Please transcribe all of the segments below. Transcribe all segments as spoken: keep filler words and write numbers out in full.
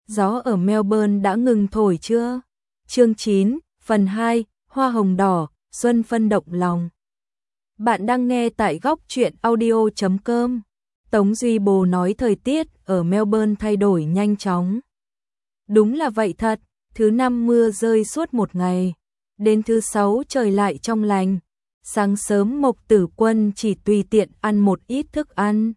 Gió ở Melbourne đã ngừng thổi chưa? Chương chín, phần hai, Hoa hồng đỏ, xuân phân động lòng. Bạn đang nghe tại góc truyện audio chấm com. Tống Duy Bồ nói thời tiết ở Melbourne thay đổi nhanh chóng. Đúng là vậy thật, thứ năm mưa rơi suốt một ngày. Đến thứ sáu trời lại trong lành. Sáng sớm Mộc Tử Quân chỉ tùy tiện ăn một ít thức ăn.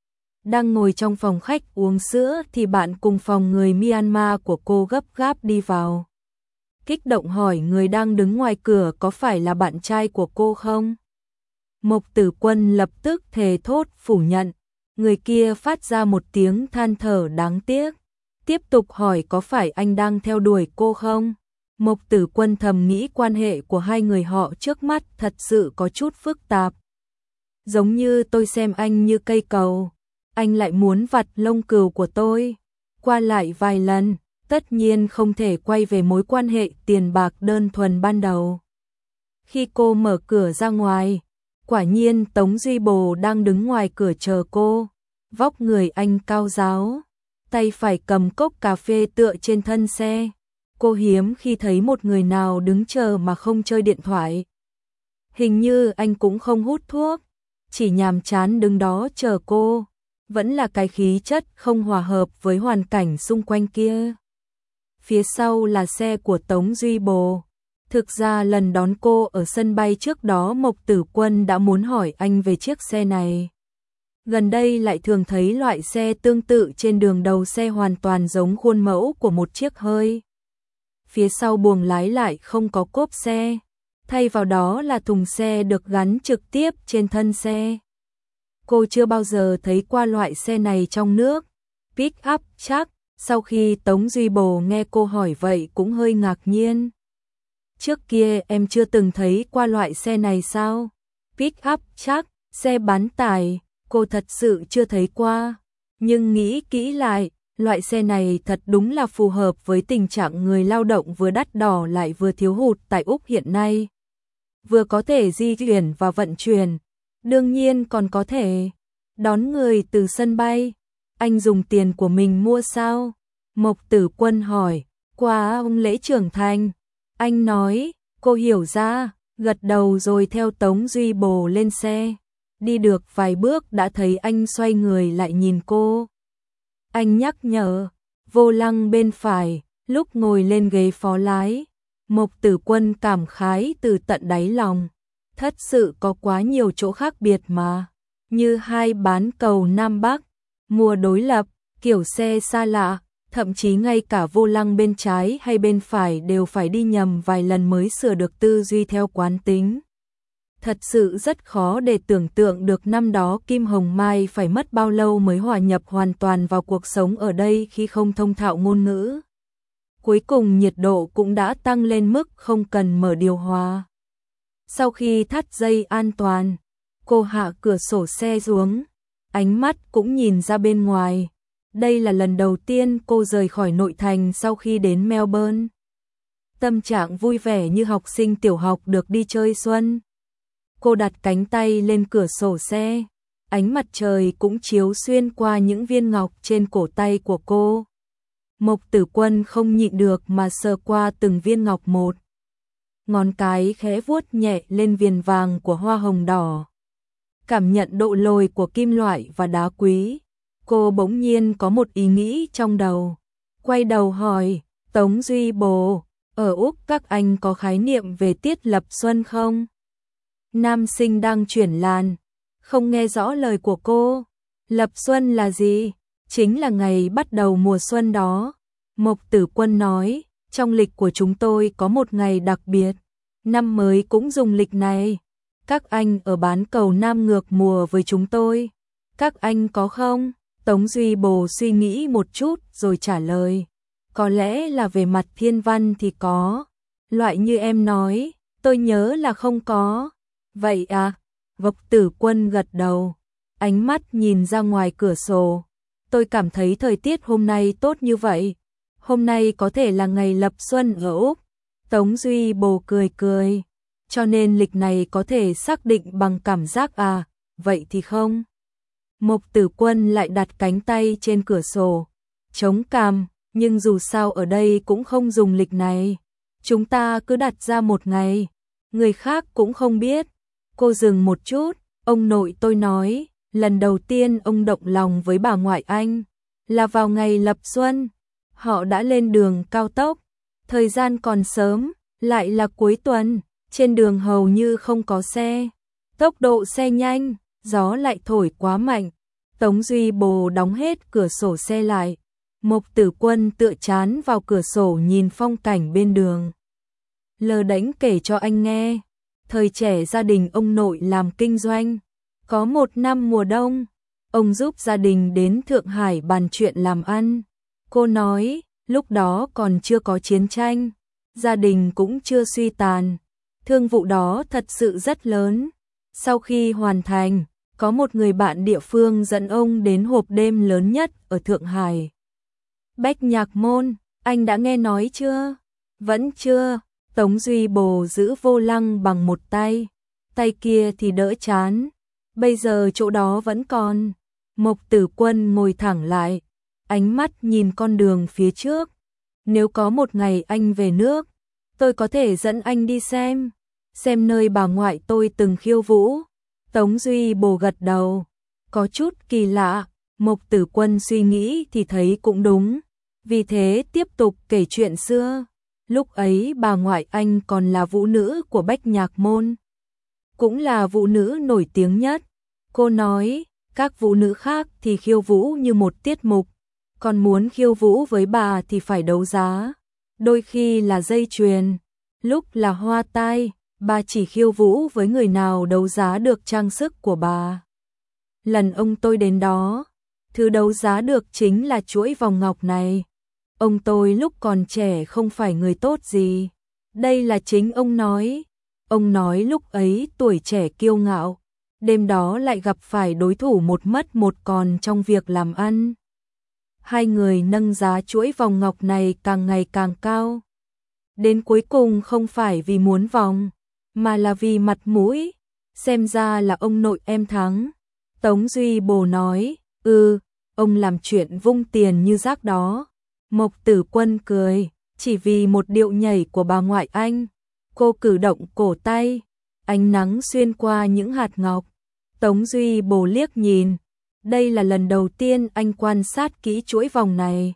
Đang ngồi trong phòng khách uống sữa thì bạn cùng phòng người Myanmar của cô gấp gáp đi vào. Kích động hỏi người đang đứng ngoài cửa có phải là bạn trai của cô không? Mộc Tử Quân lập tức thề thốt phủ nhận. Người kia phát ra một tiếng than thở đáng tiếc. Tiếp tục hỏi có phải anh đang theo đuổi cô không? Mộc Tử Quân thầm nghĩ quan hệ của hai người họ trước mắt thật sự có chút phức tạp. Giống như tôi xem anh như cây cầu, anh lại muốn vặt lông cừu của tôi. Qua lại vài lần, tất nhiên không thể quay về mối quan hệ tiền bạc đơn thuần ban đầu. Khi cô mở cửa ra ngoài, quả nhiên Tống Duy Bồ đang đứng ngoài cửa chờ cô. Vóc người anh cao ráo, tay phải cầm cốc cà phê tựa trên thân xe. Cô hiếm khi thấy một người nào đứng chờ mà không chơi điện thoại. Hình như anh cũng không hút thuốc, chỉ nhàm chán đứng đó chờ cô. Vẫn là cái khí chất không hòa hợp với hoàn cảnh xung quanh kia. Phía sau là xe của Tống Duy Bồ. Thực ra lần đón cô ở sân bay trước đó Mộc Tử Quân đã muốn hỏi anh về chiếc xe này. Gần đây lại thường thấy loại xe tương tự trên đường, đầu xe hoàn toàn giống khuôn mẫu của một chiếc hơi. Phía sau buồng lái lại không có cốp xe, thay vào đó là thùng xe được gắn trực tiếp trên thân xe. Cô chưa bao giờ thấy qua loại xe này trong nước. Pick up chắc. Sau khi Tống Duy Bồ nghe cô hỏi vậy cũng hơi ngạc nhiên. Trước kia em chưa từng thấy qua loại xe này sao? Pick up chắc, xe bán tải, cô thật sự chưa thấy qua. Nhưng nghĩ kỹ lại, loại xe này thật đúng là phù hợp với tình trạng người lao động vừa đắt đỏ lại vừa thiếu hụt tại Úc hiện nay. Vừa có thể di chuyển và vận chuyển, đương nhiên còn có thể đón người từ sân bay. Anh dùng tiền của mình mua sao? Mộc Tử Quân hỏi. Qua ông lễ trưởng thành. Anh nói. Cô hiểu ra, gật đầu rồi theo Tống Duy Bồ lên xe. Đi được vài bước đã thấy anh xoay người lại nhìn cô. Anh nhắc nhở. Vô lăng bên phải, lúc ngồi lên ghế phó lái. Mộc Tử Quân cảm khái từ tận đáy lòng. Thật sự có quá nhiều chỗ khác biệt mà. Như hai bán cầu Nam Bắc, mùa đối lập, kiểu xe xa lạ, thậm chí ngay cả vô lăng bên trái hay bên phải đều phải đi nhầm vài lần mới sửa được tư duy theo quán tính. Thật sự rất khó để tưởng tượng được năm đó Kim Hồng Mai phải mất bao lâu mới hòa nhập hoàn toàn vào cuộc sống ở đây khi không thông thạo ngôn ngữ. Cuối cùng nhiệt độ cũng đã tăng lên mức không cần mở điều hòa. Sau khi thắt dây an toàn, cô hạ cửa sổ xe xuống, ánh mắt cũng nhìn ra bên ngoài. Đây là lần đầu tiên cô rời khỏi nội thành sau khi đến Melbourne. Tâm trạng vui vẻ như học sinh tiểu học được đi chơi xuân. Cô đặt cánh tay lên cửa sổ xe, ánh mặt trời cũng chiếu xuyên qua những viên ngọc trên cổ tay của cô. Mộc Tử Quân không nhịn được mà sờ qua từng viên ngọc một. Ngón cái khẽ vuốt nhẹ lên viền vàng của hoa hồng đỏ. Cảm nhận độ lồi của kim loại và đá quý. Cô bỗng nhiên có một ý nghĩ trong đầu. Quay đầu hỏi, Tống Duy Bồ, ở Úc các anh có khái niệm về tiết lập xuân không? Nam sinh đang chuyển làn, không nghe rõ lời của cô. Lập xuân là gì? Chính là ngày bắt đầu mùa xuân đó. Mộc Tử Quân nói, trong lịch của chúng tôi có một ngày đặc biệt. Năm mới cũng dùng lịch này. Các anh ở bán cầu Nam ngược mùa với chúng tôi. Các anh có không? Tống Duy Bồ suy nghĩ một chút rồi trả lời. Có lẽ là về mặt thiên văn thì có. Loại như em nói, tôi nhớ là không có. Vậy à? Mộc Tử Quân gật đầu. Ánh mắt nhìn ra ngoài cửa sổ. Tôi cảm thấy thời tiết hôm nay tốt như vậy. Hôm nay có thể là ngày lập xuân ở Úc. Tống Duy Bồ cười cười. Cho nên lịch này có thể xác định bằng cảm giác à? Vậy thì không. Mộc Tử Quân lại đặt cánh tay trên cửa sổ, chống cằm, Nhưng dù sao ở đây cũng không dùng lịch này. Chúng ta cứ đặt ra một ngày. Người khác cũng không biết. Cô dừng một chút. Ông nội tôi nói, lần đầu tiên ông động lòng với bà ngoại anh là vào ngày lập xuân. Họ đã lên đường cao tốc. Thời gian còn sớm, lại là cuối tuần. Trên đường hầu như không có xe. Tốc độ xe nhanh, gió lại thổi quá mạnh. Tống Duy Bồ đóng hết cửa sổ xe lại. Mộc Tử Quân tựa chán vào cửa sổ nhìn phong cảnh bên đường. Lờ đánh kể cho anh nghe. Thời trẻ gia đình ông nội làm kinh doanh. Có một năm mùa đông, ông giúp gia đình đến Thượng Hải bàn chuyện làm ăn. Cô nói, lúc đó còn chưa có chiến tranh, gia đình cũng chưa suy tàn. Thương vụ đó thật sự rất lớn. Sau khi hoàn thành, có một người bạn địa phương dẫn ông đến hộp đêm lớn nhất ở Thượng Hải. Bách Nhạc Môn, anh đã nghe nói chưa? Vẫn chưa. Tống Duy Bồ giữ vô lăng bằng một tay, tay kia thì đỡ chán. Bây giờ chỗ đó vẫn còn. Mộc Tử Quân ngồi thẳng lại, ánh mắt nhìn con đường phía trước. Nếu có một ngày anh về nước, tôi có thể dẫn anh đi xem, xem nơi bà ngoại tôi từng khiêu vũ. Tống Duy Bồ gật đầu, có chút kỳ lạ. Mộc Tử Quân suy nghĩ thì thấy cũng đúng, vì thế tiếp tục kể chuyện xưa. Lúc ấy bà ngoại anh còn là vũ nữ của Bách Nhạc Môn, cũng là vũ nữ nổi tiếng nhất. Cô nói, các vũ nữ khác thì khiêu vũ như một tiết mục, còn muốn khiêu vũ với bà thì phải đấu giá. Đôi khi là dây chuyền, lúc là hoa tai, bà chỉ khiêu vũ với người nào đấu giá được trang sức của bà. Lần ông tôi đến đó, thứ đấu giá được chính là chuỗi vòng ngọc này. Ông tôi lúc còn trẻ không phải người tốt gì. Đây là chính ông nói. Ông nói lúc ấy tuổi trẻ kiêu ngạo, đêm đó lại gặp phải đối thủ một mất một còn trong việc làm ăn. Hai người nâng giá chuỗi vòng ngọc này càng ngày càng cao. Đến cuối cùng không phải vì muốn vòng, mà là vì mặt mũi. Xem ra là ông nội em thắng. Tống Duy Bồ nói, ừ, ông làm chuyện vung tiền như rác đó. Mộc Tử Quân cười, chỉ vì một điệu nhảy của bà ngoại anh. Cô cử động cổ tay, ánh nắng xuyên qua những hạt ngọc. Tống Duy Bồ liếc nhìn, đây là lần đầu tiên anh quan sát kỹ chuỗi vòng này.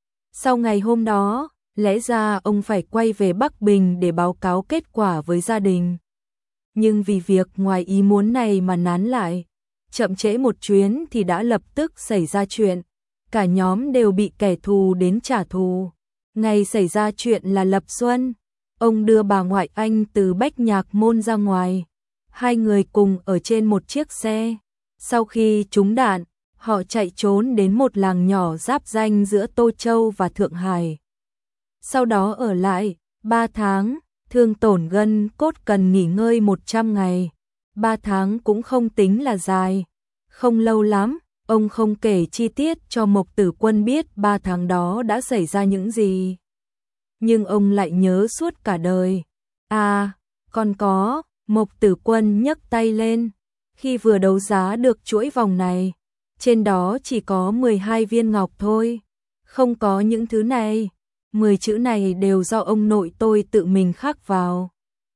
Sau ngày hôm đó, lẽ ra ông phải quay về Bắc Bình để báo cáo kết quả với gia đình. Nhưng vì việc ngoài ý muốn này mà nán lại, chậm trễ một chuyến thì đã lập tức xảy ra chuyện. Cả nhóm đều bị kẻ thù đến trả thù. Ngày xảy ra chuyện là lập xuân, ông đưa bà ngoại anh từ Bách Nhạc Môn ra ngoài. Hai người cùng ở trên một chiếc xe. Sau khi trúng đạn, họ chạy trốn đến một làng nhỏ giáp ranh giữa Tô Châu và Thượng Hải. Sau đó ở lại ba tháng, thương tổn gân cốt cần nghỉ ngơi một trăm ngày. ba tháng cũng không tính là dài. Không lâu lắm, ông không kể chi tiết cho Mộc Tử Quân biết ba tháng đó đã xảy ra những gì. Nhưng ông lại nhớ suốt cả đời. À, còn có, Mộc Tử Quân nhấc tay lên. Khi vừa đấu giá được chuỗi vòng này, trên đó chỉ có mười hai viên ngọc thôi. Không có những thứ này. mười chữ này đều do ông nội tôi tự mình khắc vào.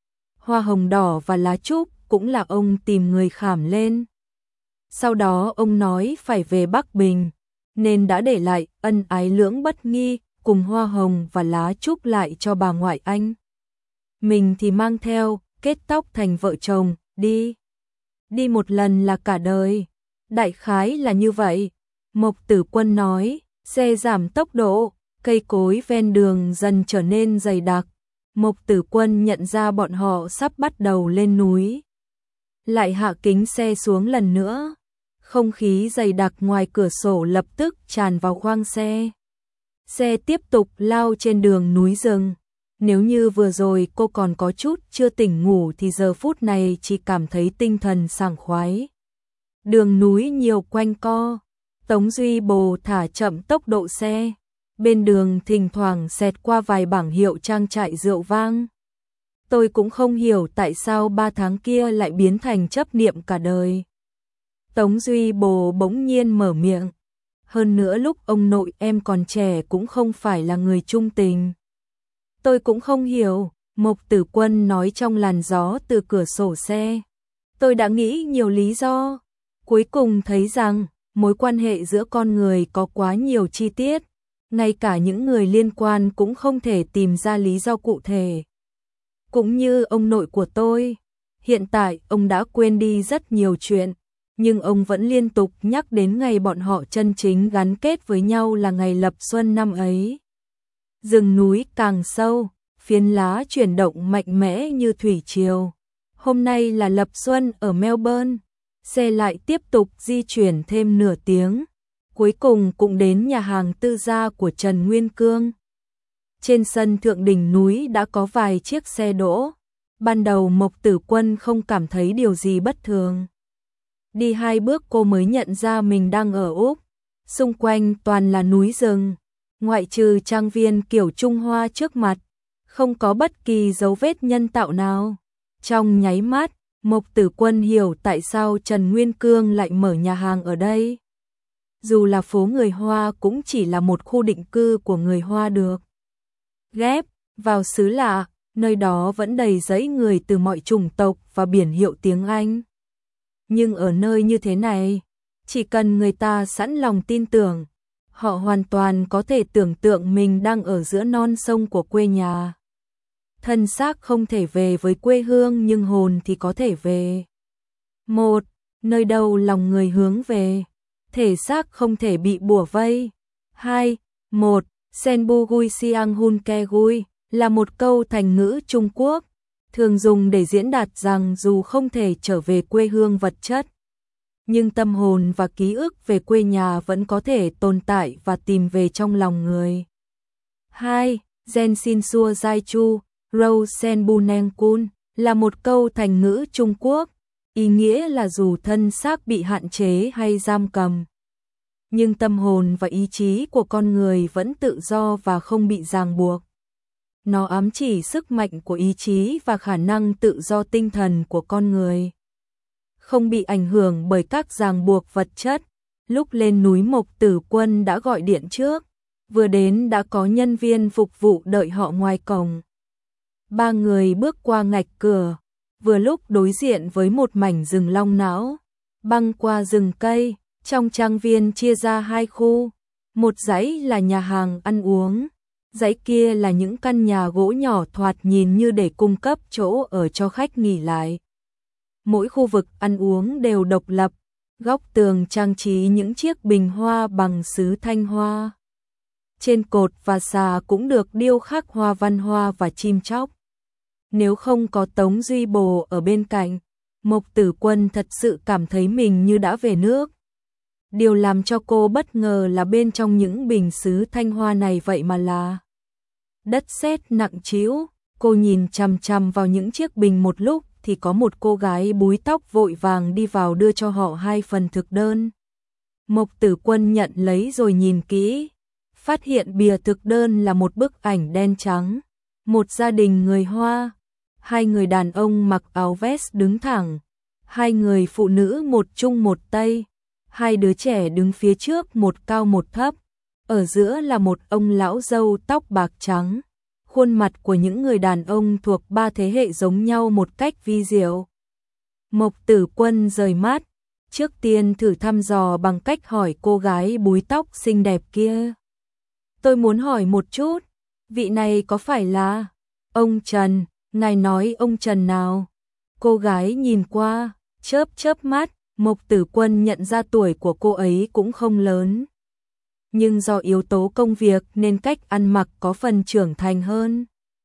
Hoa hồng đỏ và lá trúc cũng là ông tìm người khảm lên. Sau đó ông nói phải về Bắc Bình, nên đã để lại ân ái lưỡng bất nghi cùng hoa hồng và lá trúc lại cho bà ngoại anh. Mình thì mang theo, kết tóc thành vợ chồng, đi. Đi một lần là cả đời. Đại khái là như vậy. Mộc Tử Quân nói, xe giảm tốc độ, cây cối ven đường dần trở nên dày đặc. Mộc Tử Quân nhận ra bọn họ sắp bắt đầu lên núi. Lại hạ kính xe xuống lần nữa. Không khí dày đặc ngoài cửa sổ lập tức tràn vào khoang xe. Xe tiếp tục lao trên đường núi rừng. Nếu như vừa rồi cô còn có chút chưa tỉnh ngủ thì giờ phút này chỉ cảm thấy tinh thần sảng khoái. Đường núi nhiều quanh co. Tống Duy Bồ thả chậm tốc độ xe. Bên đường thỉnh thoảng xẹt qua vài bảng hiệu trang trại rượu vang. Tôi cũng không hiểu tại sao ba tháng kia lại biến thành chấp niệm cả đời. Tống Duy Bồ bỗng nhiên mở miệng. hơn nữa lúc ông nội em còn trẻ cũng không phải là người trung tình. Tôi cũng không hiểu, Mộc Tử Quân nói trong làn gió từ cửa sổ xe. Tôi đã nghĩ nhiều lý do, cuối cùng thấy rằng mối quan hệ giữa con người có quá nhiều chi tiết, ngay cả những người liên quan cũng không thể tìm ra lý do cụ thể. Cũng như ông nội của tôi, hiện tại ông đã quên đi rất nhiều chuyện, nhưng ông vẫn liên tục nhắc đến ngày bọn họ chân chính gắn kết với nhau là ngày lập xuân năm ấy. Rừng núi càng sâu, phiến lá chuyển động mạnh mẽ như thủy triều. Hôm nay là lập xuân ở Melbourne, xe lại tiếp tục di chuyển thêm nửa tiếng, cuối cùng cũng đến nhà hàng tư gia của Trần Nguyên Cương. Trên sân thượng đỉnh núi đã có vài chiếc xe đỗ. Ban đầu Mộc Tử Quân không cảm thấy điều gì bất thường. Đi hai bước cô mới nhận ra mình đang ở Úc. Xung quanh toàn là núi rừng, ngoại trừ trang viên kiểu Trung Hoa trước mặt, không có bất kỳ dấu vết nhân tạo nào. Trong nháy mắt, Mộc Tử Quân hiểu tại sao Trần Nguyên Cương lại mở nhà hàng ở đây. Dù là phố người Hoa cũng chỉ là một khu định cư của người Hoa được ghép vào xứ lạ, nơi đó vẫn đầy dẫy người từ mọi chủng tộc và biển hiệu tiếng Anh. Nhưng ở nơi như thế này, chỉ cần người ta sẵn lòng tin tưởng, họ hoàn toàn có thể tưởng tượng mình đang ở giữa non sông của quê nhà. Thân xác không thể về với quê hương nhưng hồn thì có thể về. Một, nơi đâu lòng người hướng về, thể xác không thể bị bủa vây. Hai, một, Senbu Gui Siang Hun Ke Gui là một câu thành ngữ Trung Quốc, thường dùng để diễn đạt rằng dù không thể trở về quê hương vật chất, nhưng tâm hồn và ký ức về quê nhà vẫn có thể tồn tại và tìm về trong lòng người. Hai, Gen Xin Xua Giai Chu, Rou Senbu Neng Kun là một câu thành ngữ Trung Quốc, ý nghĩa là dù thân xác bị hạn chế hay giam cầm, nhưng tâm hồn và ý chí của con người vẫn tự do và không bị ràng buộc. Nó ám chỉ sức mạnh của ý chí và khả năng tự do tinh thần của con người, không bị ảnh hưởng bởi các ràng buộc vật chất. Lúc lên núi Mộc Tử Quân đã gọi điện trước, vừa đến đã có nhân viên phục vụ đợi họ ngoài cổng. Ba người bước qua ngạch cửa, vừa lúc đối diện với một mảnh rừng long não, băng qua rừng cây. Trong trang viên chia ra hai khu, một dãy là nhà hàng ăn uống, dãy kia là những căn nhà gỗ nhỏ thoạt nhìn như để cung cấp chỗ ở cho khách nghỉ lại. Mỗi khu vực ăn uống đều độc lập, góc tường trang trí những chiếc bình hoa bằng sứ Thanh Hoa. Trên cột và xà cũng được điêu khắc hoa văn hoa và chim chóc. Nếu không có Tống Duy Bồ ở bên cạnh, Mộc Tử Quân thật sự cảm thấy mình như đã về nước. Điều làm cho cô bất ngờ là bên trong những bình sứ Thanh Hoa này vậy mà là đất sét nặng trĩu. Cô nhìn chằm chằm vào những chiếc bình một lúc thì có một cô gái búi tóc vội vàng đi vào đưa cho họ hai phần thực đơn. Mộc Tử Quân nhận lấy rồi nhìn kỹ, phát hiện bìa thực đơn là một bức ảnh đen trắng, một gia đình người Hoa, hai người đàn ông mặc áo vest đứng thẳng, hai người phụ nữ một trung một tây. Hai đứa trẻ đứng phía trước một cao một thấp, ở giữa là một ông lão râu tóc bạc trắng. Khuôn mặt của những người đàn ông thuộc ba thế hệ giống nhau một cách vi diệu. Mộc Tử Quân rời mắt, trước tiên thử thăm dò bằng cách hỏi cô gái búi tóc xinh đẹp kia. Tôi muốn hỏi một chút, vị này có phải là ông Trần, ngài nói ông Trần nào? Cô gái nhìn qua, chớp chớp mắt. Mộc Tử Quân nhận ra tuổi của cô ấy cũng không lớn, nhưng do yếu tố công việc nên cách ăn mặc có phần trưởng thành hơn.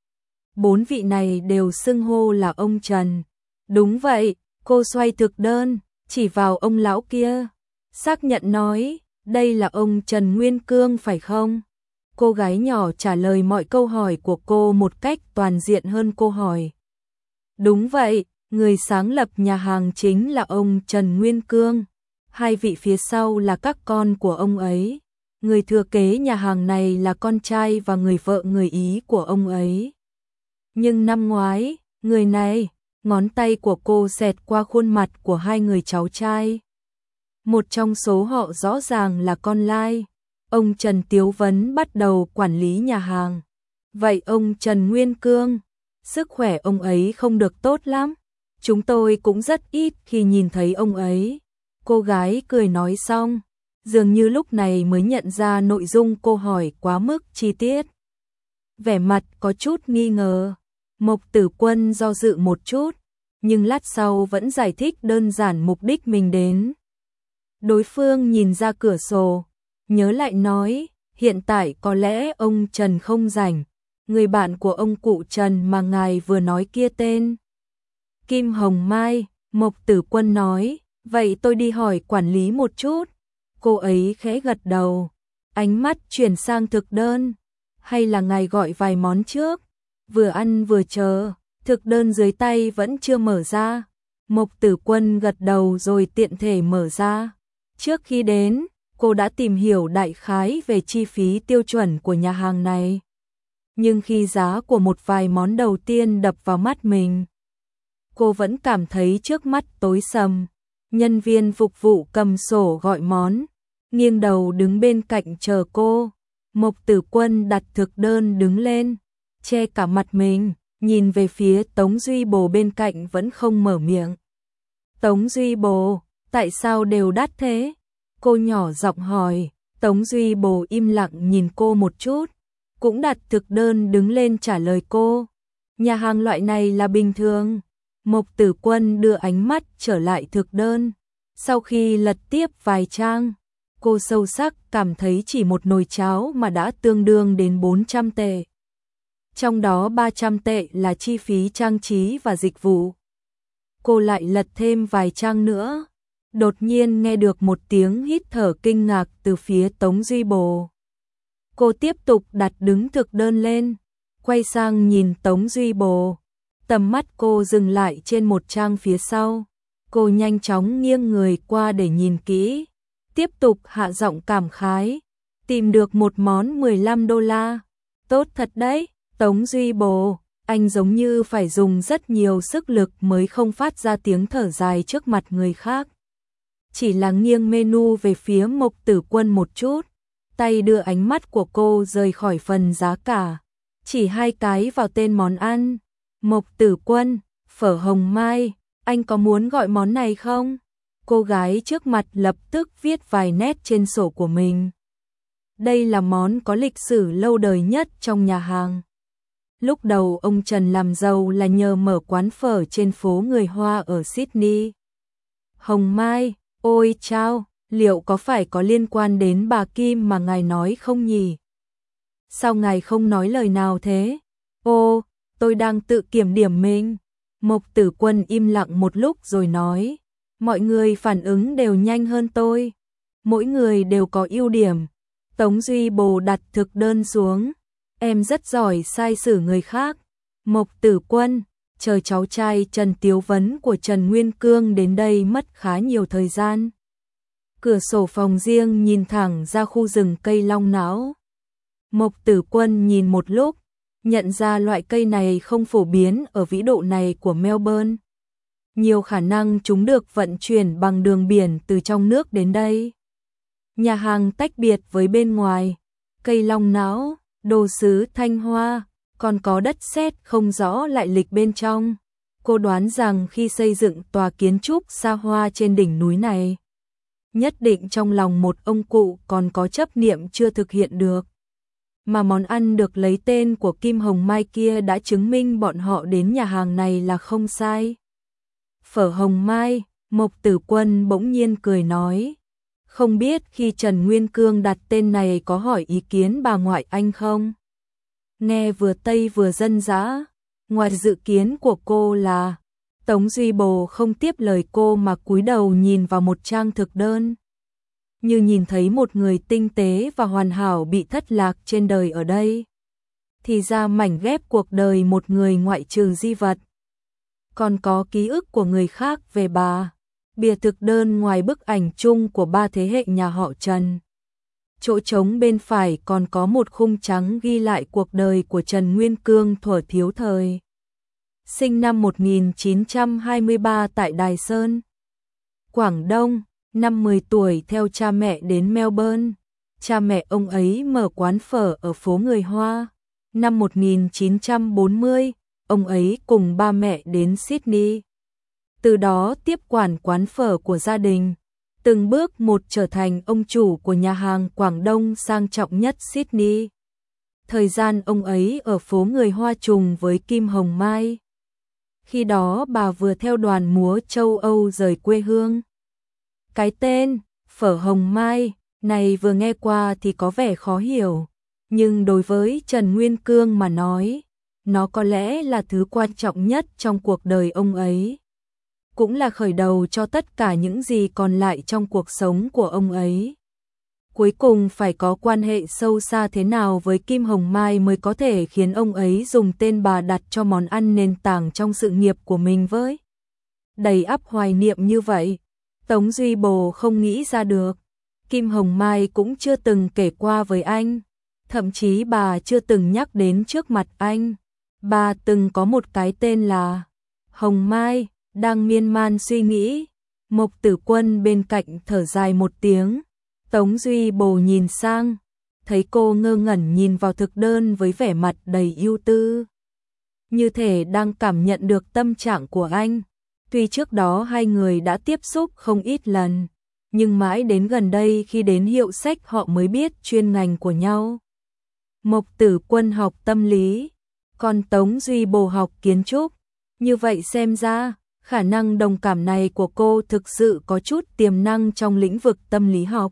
Bốn vị này đều xưng hô là ông Trần. Đúng vậy, cô xoay thực đơn, chỉ vào ông lão kia, xác nhận nói, đây là ông Trần Nguyên Cương phải không? Cô gái nhỏ trả lời mọi câu hỏi của cô một cách toàn diện hơn cô hỏi. Đúng vậy. Người sáng lập nhà hàng chính là ông Trần Nguyên Cương, hai vị phía sau là các con của ông ấy. Người thừa kế nhà hàng này là con trai và người vợ người Ý của ông ấy. Nhưng năm ngoái, người này, ngón tay của cô xẹt qua khuôn mặt của hai người cháu trai. Một trong số họ rõ ràng là con lai. Ông Trần Tiếu Vấn bắt đầu quản lý nhà hàng. Vậy ông Trần Nguyên Cương, sức khỏe ông ấy không được tốt lắm. Chúng tôi cũng rất ít khi nhìn thấy ông ấy. Cô gái cười nói xong, dường như lúc này mới nhận ra nội dung cô hỏi quá mức chi tiết. Vẻ mặt có chút nghi ngờ, Mộc Tử Quân do dự một chút, nhưng lát sau vẫn giải thích đơn giản mục đích mình đến. Đối phương nhìn ra cửa sổ, nhớ lại nói, hiện tại có lẽ ông Trần không rảnh, người bạn của ông cụ Trần mà ngài vừa nói kia tên Kim Hồng Mai. Mộc Tử Quân nói, vậy tôi đi hỏi quản lý một chút. Cô ấy khẽ gật đầu, ánh mắt chuyển sang thực đơn. Hay là ngài gọi vài món trước, vừa ăn vừa chờ, thực đơn dưới tay vẫn chưa mở ra. Mộc Tử Quân gật đầu rồi tiện thể mở ra. Trước khi đến, cô đã tìm hiểu đại khái về chi phí tiêu chuẩn của nhà hàng này. Nhưng khi giá của một vài món đầu tiên đập vào mắt mình, cô vẫn cảm thấy trước mắt tối sầm. Nhân viên phục vụ cầm sổ gọi món, nghiêng đầu đứng bên cạnh chờ cô. Mộc Tử Quân đặt thực đơn đứng lên, che cả mặt mình, nhìn về phía Tống Duy Bồ bên cạnh vẫn không mở miệng. Tống Duy Bồ, tại sao đều đắt thế? Cô nhỏ giọng hỏi. Tống Duy Bồ im lặng nhìn cô một chút, cũng đặt thực đơn đứng lên trả lời cô. Nhà hàng loại này là bình thường. Mộc Tử Quân đưa ánh mắt trở lại thực đơn. Sau khi lật tiếp vài trang, cô sâu sắc cảm thấy chỉ một nồi cháo mà đã tương đương đến bốn trăm tệ. Trong đó ba trăm tệ là chi phí trang trí và dịch vụ. Cô lại lật thêm vài trang nữa. Đột nhiên nghe được một tiếng hít thở kinh ngạc từ phía Tống Duy Bồ. Cô tiếp tục đặt đứng thực đơn lên, quay sang nhìn Tống Duy Bồ. Tầm mắt cô dừng lại trên một trang phía sau. Cô nhanh chóng nghiêng người qua để nhìn kỹ, tiếp tục hạ giọng cảm khái. Tìm được một món mười lăm đô la. Tốt thật đấy, Tống Duy Bồ, anh giống như phải dùng rất nhiều sức lực mới không phát ra tiếng thở dài trước mặt người khác. Chỉ là nghiêng menu về phía Mộc Tử Quân một chút, tay đưa ánh mắt của cô rời khỏi phần giá cả, chỉ hai cái vào tên món ăn. Mộc Tử Quân, phở Hồng Mai, anh có muốn gọi món này không? Cô gái trước mặt lập tức viết vài nét trên sổ của mình. Đây là món có lịch sử lâu đời nhất trong nhà hàng. Lúc đầu ông Trần làm giàu là nhờ mở quán phở trên phố người Hoa ở Sydney. Hồng Mai, ôi chao, liệu có phải có liên quan đến bà Kim mà ngài nói không nhỉ? Sao ngài không nói lời nào thế? Ô, tôi đang tự kiểm điểm mình. Mộc Tử Quân im lặng một lúc rồi nói, mọi người phản ứng đều nhanh hơn tôi. Mỗi người đều có ưu điểm. Tống Duy Bồ đặt thực đơn xuống. Em rất giỏi sai xử người khác. Mộc Tử Quân, chờ cháu trai Trần Tiếu Vấn của Trần Nguyên Cương đến đây mất khá nhiều thời gian. Cửa sổ phòng riêng nhìn thẳng ra khu rừng cây long não. Mộc Tử Quân nhìn một lúc, nhận ra loại cây này không phổ biến ở vĩ độ này của Melbourne. Nhiều khả năng chúng được vận chuyển bằng đường biển từ trong nước đến đây. Nhà hàng tách biệt với bên ngoài, cây long não, đồ sứ Thanh Hoa, còn có đất sét không rõ lại lịch bên trong. Cô đoán rằng khi xây dựng tòa kiến trúc xa hoa trên đỉnh núi này, nhất định trong lòng một ông cụ còn có chấp niệm chưa thực hiện được. Mà món ăn được lấy tên của Kim Hồng Mai kia đã chứng minh bọn họ đến nhà hàng này là không sai. Phở Hồng Mai, Mộc Tử Quân bỗng nhiên cười nói, không biết khi Trần Nguyên Cương đặt tên này có hỏi ý kiến bà ngoại anh không? Nghe vừa Tây vừa dân dã. Ngoài dự kiến của cô là, Tống Duy Bồ không tiếp lời cô mà cúi đầu nhìn vào một trang thực đơn. Như nhìn thấy một người tinh tế và hoàn hảo bị thất lạc trên đời ở đây. Thì ra mảnh ghép cuộc đời một người ngoại trừ di vật, còn có ký ức của người khác về bà. Bìa thực đơn ngoài bức ảnh chung của ba thế hệ nhà họ Trần. Chỗ trống bên phải còn có một khung trắng ghi lại cuộc đời của Trần Nguyên Cương thuở thiếu thời. Sinh năm một nghìn chín trăm hai mươi ba tại Đài Sơn, Quảng Đông, năm mười tuổi theo cha mẹ đến Melbourne. Cha mẹ ông ấy mở quán phở ở phố người Hoa. Năm một nghìn chín trăm bốn mươi, ông ấy cùng ba mẹ đến Sydney. Từ đó tiếp quản quán phở của gia đình, từng bước một trở thành ông chủ của nhà hàng Quảng Đông sang trọng nhất Sydney. Thời gian ông ấy ở phố người Hoa trùng với Kim Hồng Mai. Khi đó bà vừa theo đoàn múa châu Âu rời quê hương. Cái tên phở Hồng Mai này vừa nghe qua thì có vẻ khó hiểu, nhưng đối với Trần Nguyên Cương mà nói, nó có lẽ là thứ quan trọng nhất trong cuộc đời ông ấy. Cũng là khởi đầu cho tất cả những gì còn lại trong cuộc sống của ông ấy. Cuối cùng phải có quan hệ sâu xa thế nào với Kim Hồng Mai mới có thể khiến ông ấy dùng tên bà đặt cho món ăn nền tảng trong sự nghiệp của mình với. Đầy ắp hoài niệm như vậy, Tống Duy Bồ không nghĩ ra được. Kim Hồng Mai cũng chưa từng kể qua với anh, thậm chí bà chưa từng nhắc đến trước mặt anh. Bà từng có một cái tên là Hồng Mai. Đang miên man suy nghĩ, Mộc Tử Quân bên cạnh thở dài một tiếng. Tống Duy Bồ nhìn sang, thấy cô ngơ ngẩn nhìn vào thực đơn với vẻ mặt đầy ưu tư, như thể đang cảm nhận được tâm trạng của anh. Tuy trước đó hai người đã tiếp xúc không ít lần, nhưng mãi đến gần đây khi đến hiệu sách họ mới biết chuyên ngành của nhau. Mộc Tử Quân học tâm lý, còn Tống Duy Bồ học kiến trúc. Như vậy xem ra, khả năng đồng cảm này của cô thực sự có chút tiềm năng trong lĩnh vực tâm lý học.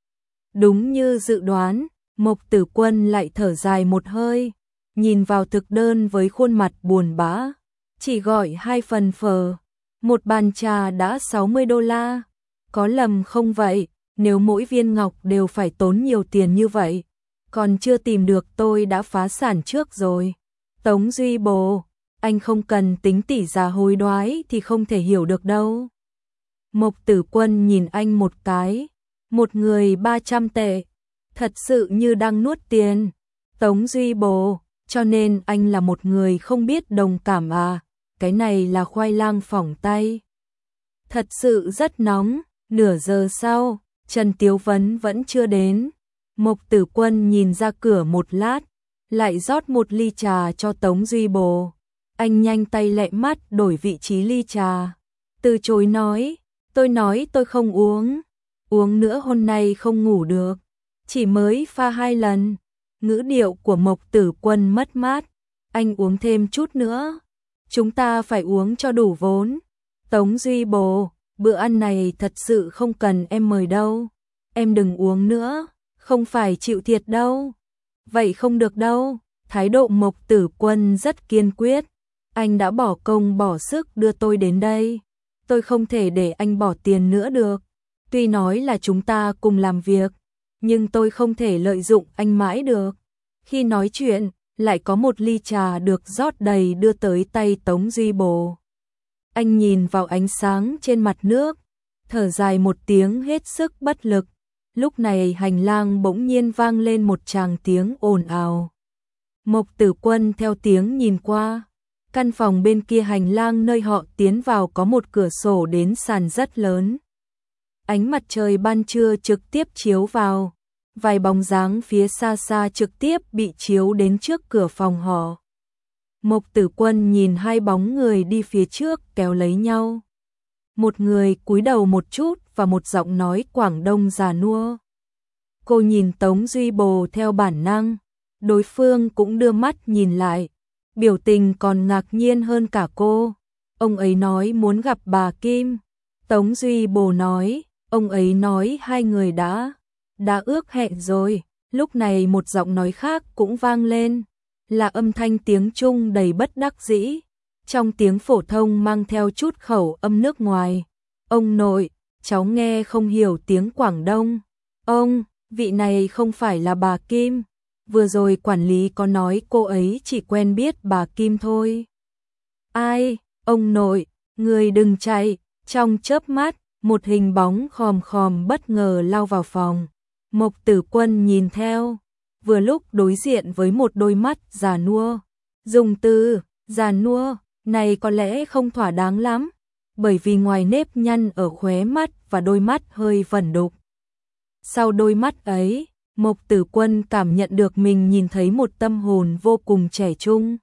Đúng như dự đoán, Mộc Tử Quân lại thở dài một hơi, nhìn vào thực đơn với khuôn mặt buồn bã. Chỉ gọi hai phần phở, một bàn trà đã sáu mươi đô la. Có lầm không vậy, nếu mỗi viên ngọc đều phải tốn nhiều tiền như vậy, còn chưa tìm được tôi đã phá sản trước rồi. Tống Duy Bồ, anh không cần tính tỷ giá hối đoái thì không thể hiểu được đâu. Mộc Tử Quân nhìn anh một cái, một người ba trăm tệ, thật sự như đang nuốt tiền. Tống Duy Bồ, cho nên anh là một người không biết đồng cảm à, cái này là khoai lang phỏng tay. Thật sự rất nóng. Nửa giờ sau, Trần Tiếu Vấn vẫn chưa đến. Mộc Tử Quân nhìn ra cửa một lát, lại rót một ly trà cho Tống Duy Bồ. Anh nhanh tay lẹ mắt đổi vị trí ly trà, từ chối nói, tôi nói tôi không uống, uống nữa hôm nay không ngủ được, chỉ mới pha hai lần. Ngữ điệu của Mộc Tử Quân mất mát, anh uống thêm chút nữa, chúng ta phải uống cho đủ vốn. Tống Duy Bồ, bữa ăn này thật sự không cần em mời đâu, em đừng uống nữa, không phải chịu thiệt đâu. Vậy không được đâu, thái độ Mộc Tử Quân rất kiên quyết. Anh đã bỏ công bỏ sức đưa tôi đến đây, tôi không thể để anh bỏ tiền nữa được. Tuy nói là chúng ta cùng làm việc, nhưng tôi không thể lợi dụng anh mãi được. Khi nói chuyện, lại có một ly trà được rót đầy đưa tới tay Tống Duy Bồ. Anh nhìn vào ánh sáng trên mặt nước, thở dài một tiếng hết sức bất lực. Lúc này hành lang bỗng nhiên vang lên một tràng tiếng ồn ào. Mộc Tử Quân theo tiếng nhìn qua. Căn phòng bên kia hành lang nơi họ tiến vào có một cửa sổ đến sàn rất lớn. Ánh mặt trời ban trưa trực tiếp chiếu vào, vài bóng dáng phía xa xa trực tiếp bị chiếu đến trước cửa phòng họ. Mộc Tử Quân nhìn hai bóng người đi phía trước kéo lấy nhau. Một người cúi đầu một chút và một giọng nói Quảng Đông già nua. Cô nhìn Tống Duy Bồ theo bản năng, đối phương cũng đưa mắt nhìn lại. Biểu tình còn ngạc nhiên hơn cả cô. Ông ấy nói muốn gặp bà Kim. Tống Duy Bồ nói, ông ấy nói hai người đã, đã ước hẹn rồi. Lúc này một giọng nói khác cũng vang lên, là âm thanh tiếng Trung đầy bất đắc dĩ, trong tiếng phổ thông mang theo chút khẩu âm nước ngoài. Ông nội, cháu nghe không hiểu tiếng Quảng Đông. Ông, vị này không phải là bà Kim. Vừa rồi quản lý có nói cô ấy chỉ quen biết bà Kim thôi. Ai, ông nội, người đừng chạy. Trong chớp mắt, một hình bóng khòm khòm bất ngờ lao vào phòng. Mộc Tử Quân nhìn theo, vừa lúc đối diện với một đôi mắt già nua. Dùng từ già nua này có lẽ không thỏa đáng lắm, bởi vì ngoài nếp nhăn ở khóe mắt và đôi mắt hơi vẩn đục. Sau đôi mắt ấy, Mộc Tử Quân cảm nhận được mình nhìn thấy một tâm hồn vô cùng trẻ trung.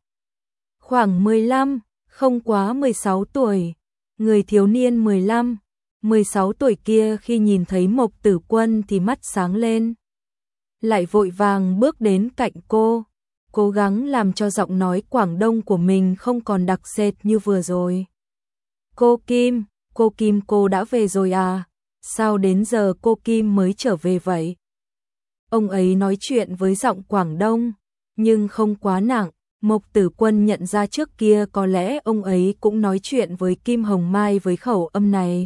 Khoảng mười lăm, không quá mười sáu tuổi, người thiếu niên mười lăm, mười sáu tuổi kia khi nhìn thấy Mộc Tử Quân thì mắt sáng lên. Lại vội vàng bước đến cạnh cô, cố gắng làm cho giọng nói Quảng Đông của mình không còn đặc sệt như vừa rồi. Cô Kim, cô Kim cô đã về rồi à? Sao đến giờ cô Kim mới trở về vậy? Ông ấy nói chuyện với giọng Quảng Đông, nhưng không quá nặng. Mộc Tử Quân nhận ra trước kia có lẽ ông ấy cũng nói chuyện với Kim Hồng Mai với khẩu âm này.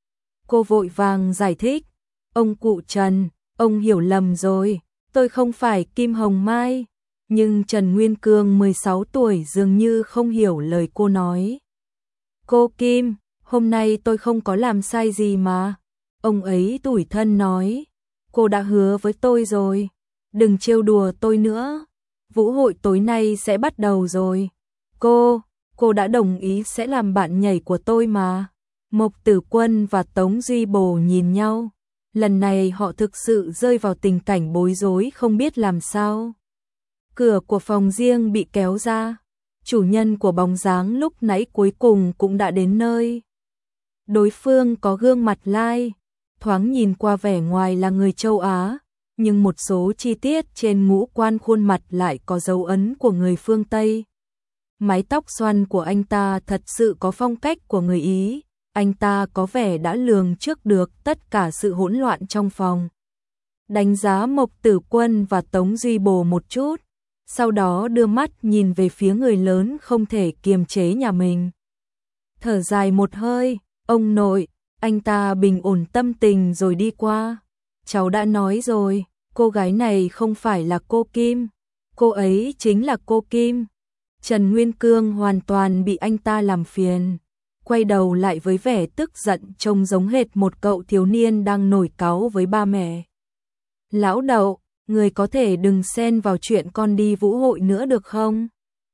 Cô vội vàng giải thích, ông cụ Trần, ông hiểu lầm rồi, tôi không phải Kim Hồng Mai. Nhưng Trần Nguyên Cương mười sáu tuổi dường như không hiểu lời cô nói. Cô Kim, hôm nay tôi không có làm sai gì mà. Ông ấy tủi thân nói, cô đã hứa với tôi rồi, đừng trêu đùa tôi nữa. Vũ hội tối nay sẽ bắt đầu rồi. Cô, cô đã đồng ý sẽ làm bạn nhảy của tôi mà. Mộc Tử Quân và Tống Duy Bồ nhìn nhau. Lần này họ thực sự rơi vào tình cảnh bối rối không biết làm sao. Cửa của phòng riêng bị kéo ra. Chủ nhân của bóng dáng lúc nãy cuối cùng cũng đã đến nơi. Đối phương có gương mặt lai, thoáng nhìn qua vẻ ngoài là người châu Á, nhưng một số chi tiết trên ngũ quan khuôn mặt lại có dấu ấn của người phương Tây. Mái tóc xoăn của anh ta thật sự có phong cách của người Ý, anh ta có vẻ đã lường trước được tất cả sự hỗn loạn trong phòng. Đánh giá Mộc Tử Quân và Tống Duy Bồ một chút, sau đó đưa mắt nhìn về phía người lớn không thể kiềm chế nhà mình. Thở dài một hơi, ông nội, anh ta bình ổn tâm tình rồi đi qua. Cháu đã nói rồi, cô gái này không phải là cô Kim, cô ấy chính là cô Kim. Trần Nguyên Cương hoàn toàn bị anh ta làm phiền, quay đầu lại với vẻ tức giận trông giống hệt một cậu thiếu niên đang nổi cáu với ba mẹ. Lão Đậu, người có thể đừng xen vào chuyện con đi vũ hội nữa được không?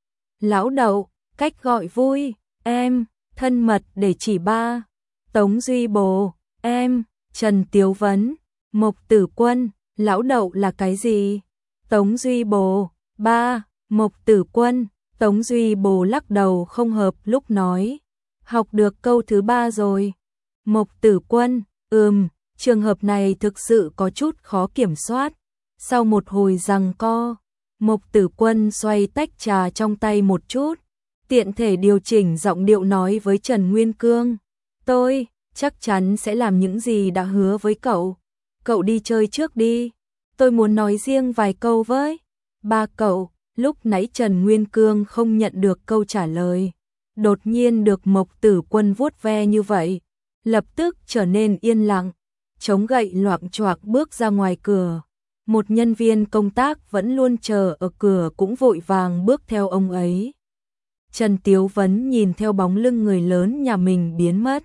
Lão Đậu, cách gọi vui, em, thân mật để chỉ ba. Tống Duy Bồ, em, Trần Tiếu Vấn, Mộc Tử Quân, Lão Đậu là cái gì? Tống Duy Bồ, ba, Mộc Tử Quân. Tống Duy Bồ lắc đầu không hợp lúc nói. Học được câu thứ ba rồi. Mộc Tử Quân, ừm, trường hợp này thực sự có chút khó kiểm soát. Sau một hồi giằng co, Mộc Tử Quân xoay tách trà trong tay một chút, tiện thể điều chỉnh giọng điệu nói với Trần Nguyên Cương. Tôi, chắc chắn sẽ làm những gì đã hứa với cậu. Cậu đi chơi trước đi. Tôi muốn nói riêng vài câu với ba cậu. Lúc nãy Trần Nguyên Cương không nhận được câu trả lời. Đột nhiên được Mộc Tử Quân vuốt ve như vậy, lập tức trở nên yên lặng, chống gậy loạng choạc bước ra ngoài cửa. Một nhân viên công tác vẫn luôn chờ ở cửa cũng vội vàng bước theo ông ấy. Trần Tiếu Vấn nhìn theo bóng lưng người lớn nhà mình biến mất.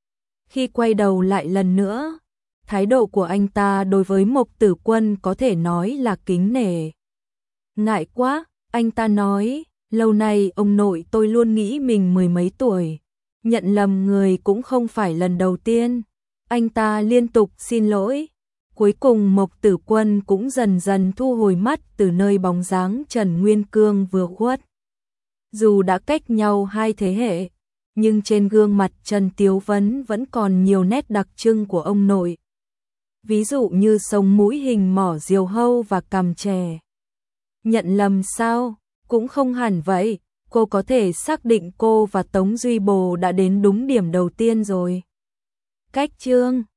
Khi quay đầu lại lần nữa, thái độ của anh ta đối với Mộc Tử Quân có thể nói là kính nể. Ngại quá, anh ta nói, lâu nay ông nội tôi luôn nghĩ mình mười mấy tuổi, nhận lầm người cũng không phải lần đầu tiên. Anh ta liên tục xin lỗi. Cuối cùng Mộc Tử Quân cũng dần dần thu hồi mắt từ nơi bóng dáng Trần Nguyên Cương vừa khuất. Dù đã cách nhau hai thế hệ, nhưng trên gương mặt Trần Tiếu Vấn vẫn còn nhiều nét đặc trưng của ông nội. Ví dụ như sống mũi hình mỏ diều hâu và cằm chè. Nhận lầm sao? Cũng không hẳn vậy, cô có thể xác định cô và Tống Duy Bồ đã đến đúng điểm đầu tiên rồi. Cách chương